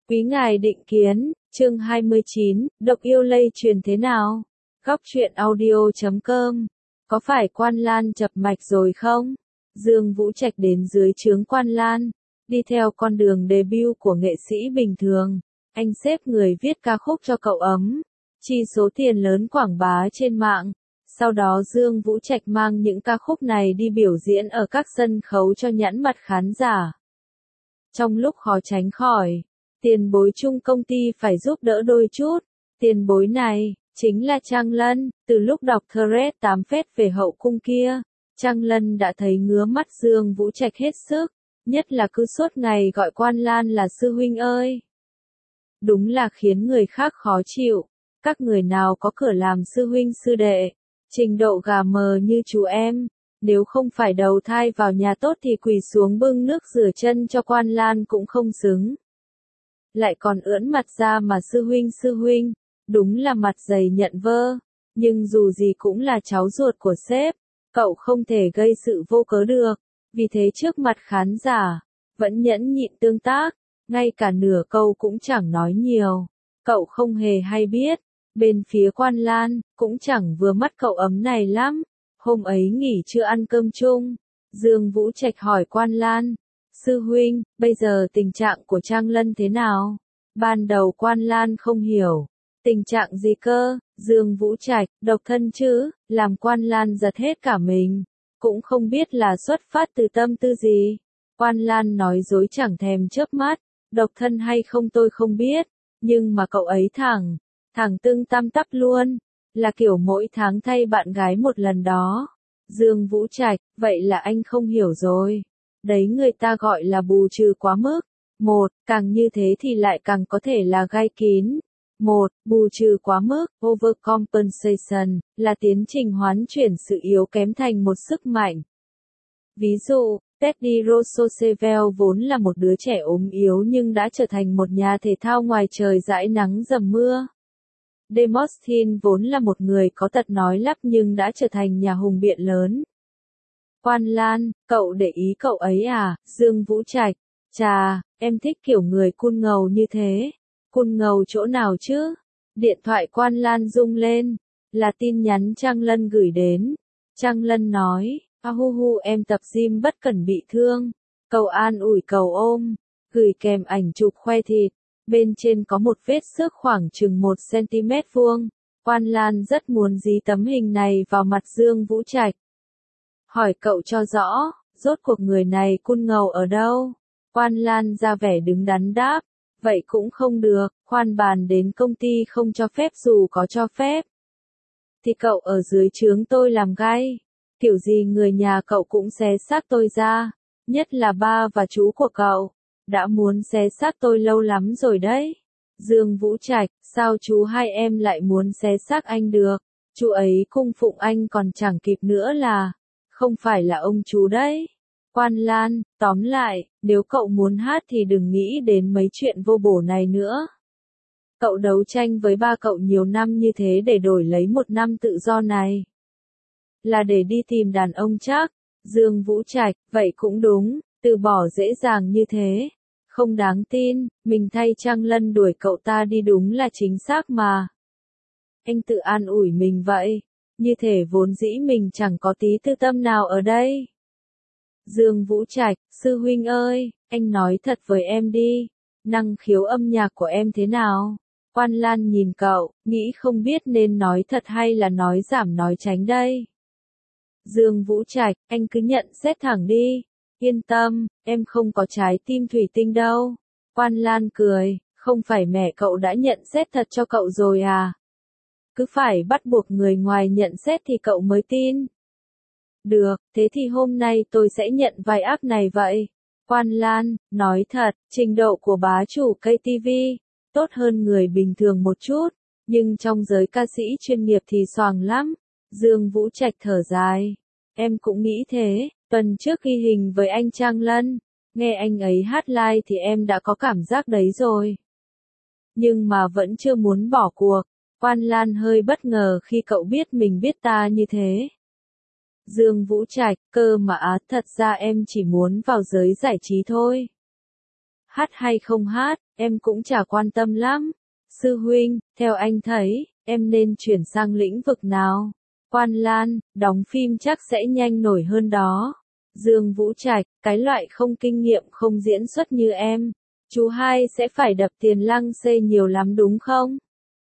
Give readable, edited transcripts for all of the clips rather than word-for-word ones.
Quý ngài định kiến, chương 29, độc yêu lây truyền thế nào? Góc truyện audio.com. Có phải Quan Lan chập mạch rồi không? Dương Vũ Trạch đến dưới trướng Quan Lan, đi theo con đường debut của nghệ sĩ bình thường. Anh xếp người viết ca khúc cho cậu ấm, chi số tiền lớn quảng bá trên mạng. Sau đó Dương Vũ Trạch mang những ca khúc này đi biểu diễn ở các sân khấu cho nhãn mặt khán giả. Trong lúc khó tránh khỏi, tiền bối chung công ty phải giúp đỡ đôi chút. Tiền bối này, chính là Trang Lân. Từ lúc đọc thread 8 phết về hậu cung kia, Trang Lân đã thấy ngứa mắt Dương Vũ Trạch hết sức, nhất là cứ suốt ngày gọi Quan Lan là sư huynh ơi. Đúng là khiến người khác khó chịu. Các người nào có cửa làm sư huynh sư đệ, trình độ gà mờ như chú em, nếu không phải đầu thai vào nhà tốt thì quỳ xuống bưng nước rửa chân cho Quan Lan cũng không xứng. Lại còn ưỡn mặt ra mà sư huynh, đúng là mặt dày nhận vơ, nhưng dù gì cũng là cháu ruột của sếp, cậu không thể gây sự vô cớ được, vì thế trước mặt khán giả, vẫn nhẫn nhịn tương tác, ngay cả nửa câu cũng chẳng nói nhiều. Cậu không hề hay biết, bên phía Quan Lan, cũng chẳng vừa mắt cậu ấm này lắm. Hôm ấy nghỉ trưa ăn cơm chung, Dương Vũ Trạch hỏi Quan Lan, sư huynh, bây giờ tình trạng của Trang Lân thế nào? Ban đầu Quan Lan không hiểu, tình trạng gì cơ? Dương Vũ Trạch, độc thân chứ? Làm Quan Lan giật hết cả mình, cũng không biết là xuất phát từ tâm tư gì. Quan Lan nói dối chẳng thèm chớp mắt, độc thân hay không tôi không biết, nhưng mà cậu ấy thẳng tưng tăm tắp luôn, là kiểu mỗi tháng thay bạn gái một lần đó. Dương Vũ Trạch, vậy là anh không hiểu rồi. Đấy người ta gọi là bù trừ quá mức. Một, càng như thế thì lại càng có thể là gai kín. Một, bù trừ quá mức, overcompensation, là tiến trình hoán chuyển sự yếu kém thành một sức mạnh. Ví dụ, Teddy Roosevelt vốn là một đứa trẻ ốm yếu nhưng đã trở thành một nhà thể thao ngoài trời dãi nắng dầm mưa. Demosthenes vốn là một người có tật nói lắp nhưng đã trở thành nhà hùng biện lớn. Quan Lan, cậu để ý cậu ấy à? Dương Vũ Trạch, chà, em thích kiểu người cool ngầu như thế. Cool ngầu chỗ nào chứ? Điện thoại Quan Lan rung lên, là tin nhắn Trang Lân gửi đến. Trang Lân nói, em tập gym bất cẩn bị thương. Cầu an ủi cầu ôm, gửi kèm ảnh chụp khoe thịt. Bên trên có một vết xước khoảng chừng 1 cm vuông. Quan Lan rất muốn dí tấm hình này vào mặt Dương Vũ Trạch. Hỏi cậu cho rõ, rốt cuộc người này cool ngầu ở đâu? Quan Lan ra vẻ đứng đắn đáp, vậy cũng không được, khoan bàn đến công ty không cho phép dù có cho phép. Thì cậu ở dưới trướng tôi làm gai, kiểu gì người nhà cậu cũng xé xác tôi ra, nhất là ba và chú của cậu. Đã muốn xé xác tôi lâu lắm rồi đấy. Dương Vũ Trạch, sao chú hai em lại muốn xé xác anh được? Chú ấy cung phụng anh còn chẳng kịp nữa là, không phải là ông chú đấy. Quan Lan, tóm lại, nếu cậu muốn hát thì đừng nghĩ đến mấy chuyện vô bổ này nữa. Cậu đấu tranh với ba cậu nhiều năm như thế để đổi lấy 1 năm tự do này. Là để đi tìm đàn ông chắc. Dương Vũ Trạch, vậy cũng đúng, từ bỏ dễ dàng như thế. Không đáng tin, mình thay Trang Lân đuổi cậu ta đi đúng là chính xác mà. Anh tự an ủi mình vậy, như thể vốn dĩ mình chẳng có tí tư tâm nào ở đây. Dương Vũ Trạch, sư huynh ơi, anh nói thật với em đi, năng khiếu âm nhạc của em thế nào? Quan Lan nhìn cậu, nghĩ không biết nên nói thật hay là nói giảm nói tránh đây. Dương Vũ Trạch, anh cứ nhận xét thẳng đi. Yên tâm, em không có trái tim thủy tinh đâu. Quan Lan cười, không phải mẹ cậu đã nhận xét thật cho cậu rồi à? Cứ phải bắt buộc người ngoài nhận xét thì cậu mới tin. Được, thế thì hôm nay tôi sẽ nhận vai ác này vậy. Quan Lan, nói thật, trình độ của bá chủ KTV, tốt hơn người bình thường một chút, nhưng trong giới ca sĩ chuyên nghiệp thì xoàng lắm. Dương Vũ Trạch thở dài. Em cũng nghĩ thế. Tuần trước ghi hình với anh Trang Lân, nghe anh ấy hát live thì em đã có cảm giác đấy rồi. Nhưng mà vẫn chưa muốn bỏ cuộc. Quan Lan hơi bất ngờ khi cậu biết mình biết ta như thế. Dương Vũ Trạch, cơ mà thật ra em chỉ muốn vào giới giải trí thôi. Hát hay không hát, em cũng chả quan tâm lắm. Sư huynh, theo anh thấy, em nên chuyển sang lĩnh vực nào? Quan Lan, đóng phim chắc sẽ nhanh nổi hơn đó. Dương Vũ Trạch, cái loại không kinh nghiệm không diễn xuất như em. Chú hai sẽ phải đập tiền lăng xê nhiều lắm đúng không?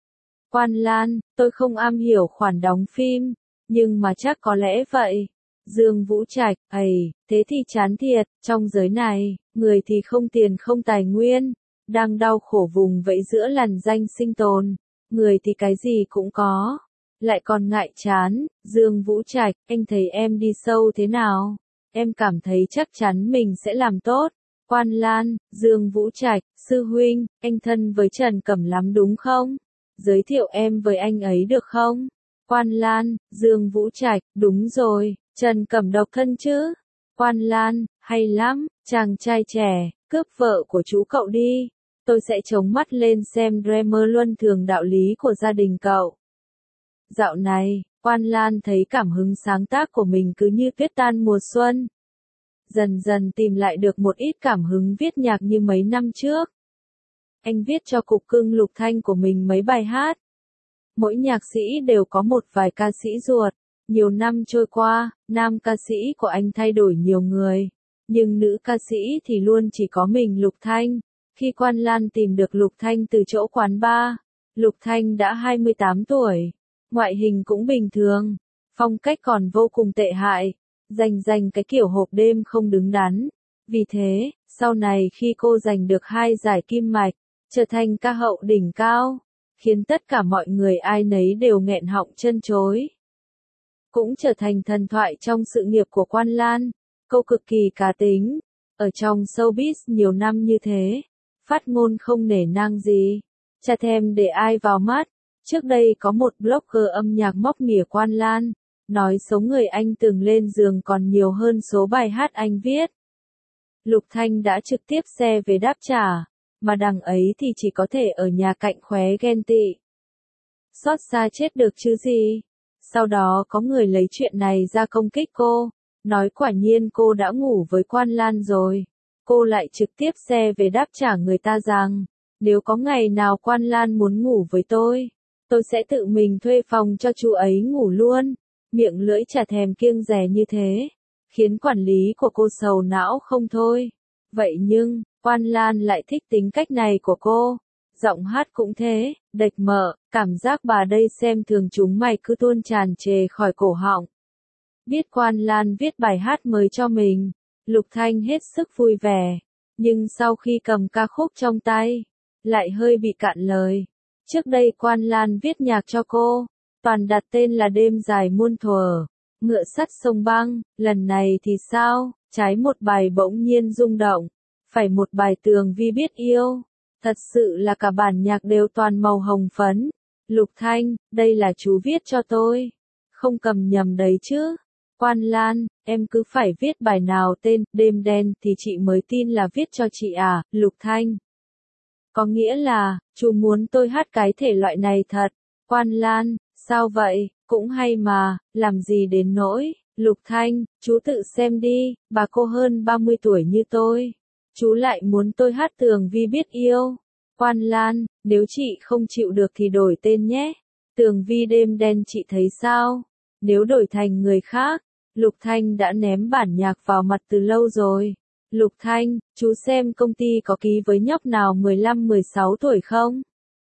Quan Lan, tôi không am hiểu khoản đóng phim, nhưng mà chắc có lẽ vậy. Dương Vũ Trạch, thế thì chán thiệt, trong giới này, người thì không tiền không tài nguyên, đang đau khổ vùng vẫy giữa lằn danh sinh tồn, người thì cái gì cũng có, lại còn ngại chán. Dương Vũ Trạch, anh thấy em đi sâu thế nào? Em cảm thấy chắc chắn mình sẽ làm tốt. Quan Lan, Dương Vũ Trạch, sư huynh, anh thân với Trần Cẩm lắm đúng không? Giới thiệu em với anh ấy được không? Quan Lan, Dương Vũ Trạch, đúng rồi, Trần Cẩm độc thân chứ? Quan Lan, hay lắm, chàng trai trẻ, cướp vợ của chú cậu đi. Tôi sẽ chống mắt lên xem Dreamer luân thường đạo lý của gia đình cậu. Dạo này, Quan Lan thấy cảm hứng sáng tác của mình cứ như tuyết tan mùa xuân. Dần dần tìm lại được một ít cảm hứng viết nhạc như mấy năm trước. Anh viết cho cục cưng Lục Thanh của mình mấy bài hát. Mỗi nhạc sĩ đều có một vài ca sĩ ruột. Nhiều năm trôi qua, nam ca sĩ của anh thay đổi nhiều người. Nhưng nữ ca sĩ thì luôn chỉ có mình Lục Thanh. Khi Quan Lan tìm được Lục Thanh từ chỗ quán bar, Lục Thanh đã 28 tuổi. Ngoại hình cũng bình thường. Phong cách còn vô cùng tệ hại. Dành cái kiểu hộp đêm không đứng đắn. Vì thế, sau này khi cô giành được 2 giải kim mạch, trở thành ca hậu đỉnh cao, khiến tất cả mọi người ai nấy đều nghẹn họng chân chối. Cũng trở thành thần thoại trong sự nghiệp của Quan Lan. Cô cực kỳ cá tính. Ở trong showbiz nhiều năm như thế, phát ngôn không nể nang gì, chả thèm để ai vào mắt. Trước đây có một blogger âm nhạc móc mỉa Quan Lan, nói số người anh từng lên giường còn nhiều hơn số bài hát anh viết. Lục Thanh đã trực tiếp xe về đáp trả, mà đằng ấy thì chỉ có thể ở nhà cạnh khóe ghen tị. Xót xa chết được chứ gì. Sau đó có người lấy chuyện này ra công kích cô, nói quả nhiên cô đã ngủ với Quan Lan rồi. Cô lại trực tiếp xe về đáp trả người ta rằng, nếu có ngày nào Quan Lan muốn ngủ với tôi sẽ tự mình thuê phòng cho chú ấy ngủ luôn. Miệng lưỡi chả thèm kiêng dè như thế, khiến quản lý của cô sầu não không thôi. Vậy nhưng, Quan Lan lại thích tính cách này của cô. Giọng hát cũng thế, đệch mợ, cảm giác bà đây xem thường chúng mày cứ tuôn tràn trề khỏi cổ họng. Biết Quan Lan viết bài hát mới cho mình, Lục Thanh hết sức vui vẻ. Nhưng sau khi cầm ca khúc trong tay, lại hơi bị cạn lời. Trước đây Quan Lan viết nhạc cho cô, toàn đặt tên là Đêm dài muôn thuở, Ngựa sắt sông băng. Lần này thì sao? Trái một bài bỗng nhiên rung động, phải một bài Tường Vi biết yêu. Thật sự là cả bản nhạc đều toàn màu hồng phấn. Lục Thanh, đây là chú viết cho tôi. Không cầm nhầm đấy chứ. Quan Lan, em cứ phải viết bài nào tên Đêm đen thì chị mới tin là viết cho chị à. Lục Thanh, có nghĩa là, chú muốn tôi hát cái thể loại này thật. Quan Lan, sao vậy, cũng hay mà, làm gì đến nỗi. Lục Thanh, chú tự xem đi, bà cô hơn 30 tuổi như tôi. Chú lại muốn tôi hát Tường Vi biết yêu. Quan Lan, nếu chị không chịu được thì đổi tên nhé. Tường Vi đêm đen chị thấy sao? Nếu đổi thành người khác, Lục Thanh đã ném bản nhạc vào mặt từ lâu rồi. Lục Thanh, chú xem công ty có ký với nhóc nào 15-16 tuổi không?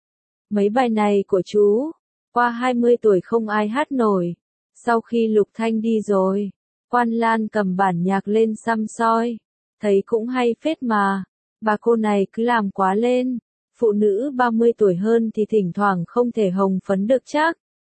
Mấy bài này của chú, qua 20 tuổi không ai hát nổi. Sau khi Lục Thanh đi rồi, Quan Lan cầm bản nhạc lên xăm soi. Thấy cũng hay phết mà. Bà cô này cứ làm quá lên. Phụ nữ 30 tuổi hơn thì thỉnh thoảng không thể hồng phấn được chắc.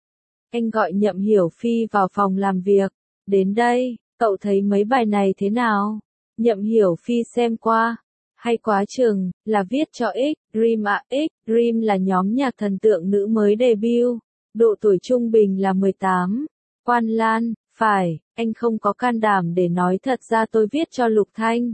Anh gọi Nhậm Hiểu Phi vào phòng làm việc. Đến đây, cậu thấy mấy bài này thế nào? Nhậm Hiểu Phi xem qua. Hay quá chừng, là viết cho X Dream à. X Dream là nhóm nhạc thần tượng nữ mới debut. Độ tuổi trung bình là 18. Quan Lan, phải, anh không có can đảm để nói thật ra tôi viết cho Lục Thanh.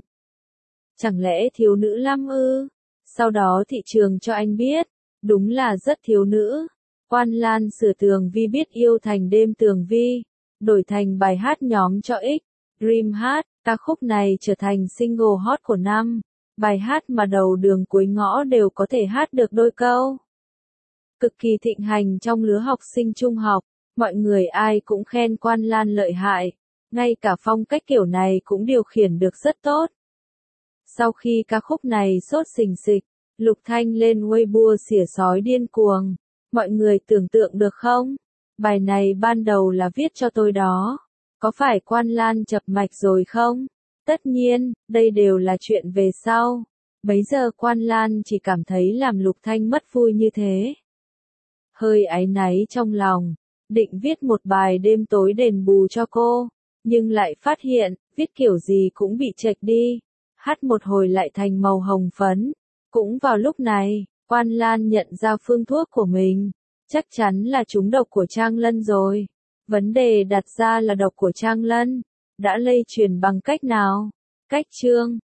Chẳng lẽ thiếu nữ lắm ư? Sau đó thị trường cho anh biết, đúng là rất thiếu nữ. Quan Lan sửa Tường Vi biết yêu thành Đêm Tường Vi, đổi thành bài hát nhóm cho X Dream hát. Ca khúc này trở thành single hot của năm. Bài hát mà đầu đường cuối ngõ đều có thể hát được đôi câu. Cực kỳ thịnh hành trong lứa học sinh trung học, mọi người ai cũng khen Quan Lan lợi hại, ngay cả phong cách kiểu này cũng điều khiển được rất tốt. Sau khi ca khúc này sốt sình sịch, Lục Thanh lên Weibo xỉa sói điên cuồng, mọi người tưởng tượng được không? Bài này ban đầu là viết cho tôi đó, có phải Quan Lan chập mạch rồi không? Tất nhiên, đây đều là chuyện về sau. Bấy giờ Quan Lan chỉ cảm thấy làm Lục Thanh mất vui như thế. Hơi áy náy trong lòng, định viết một bài đêm tối đền bù cho cô, nhưng lại phát hiện, viết kiểu gì cũng bị chệch đi. Hát một hồi lại thành màu hồng phấn. Cũng vào lúc này, Quan Lan nhận ra phương thuốc của mình. Chắc chắn là trúng độc của Trang Lân rồi. Vấn đề đặt ra là độc của Trang Lân đã lây truyền bằng cách nào? Cách chương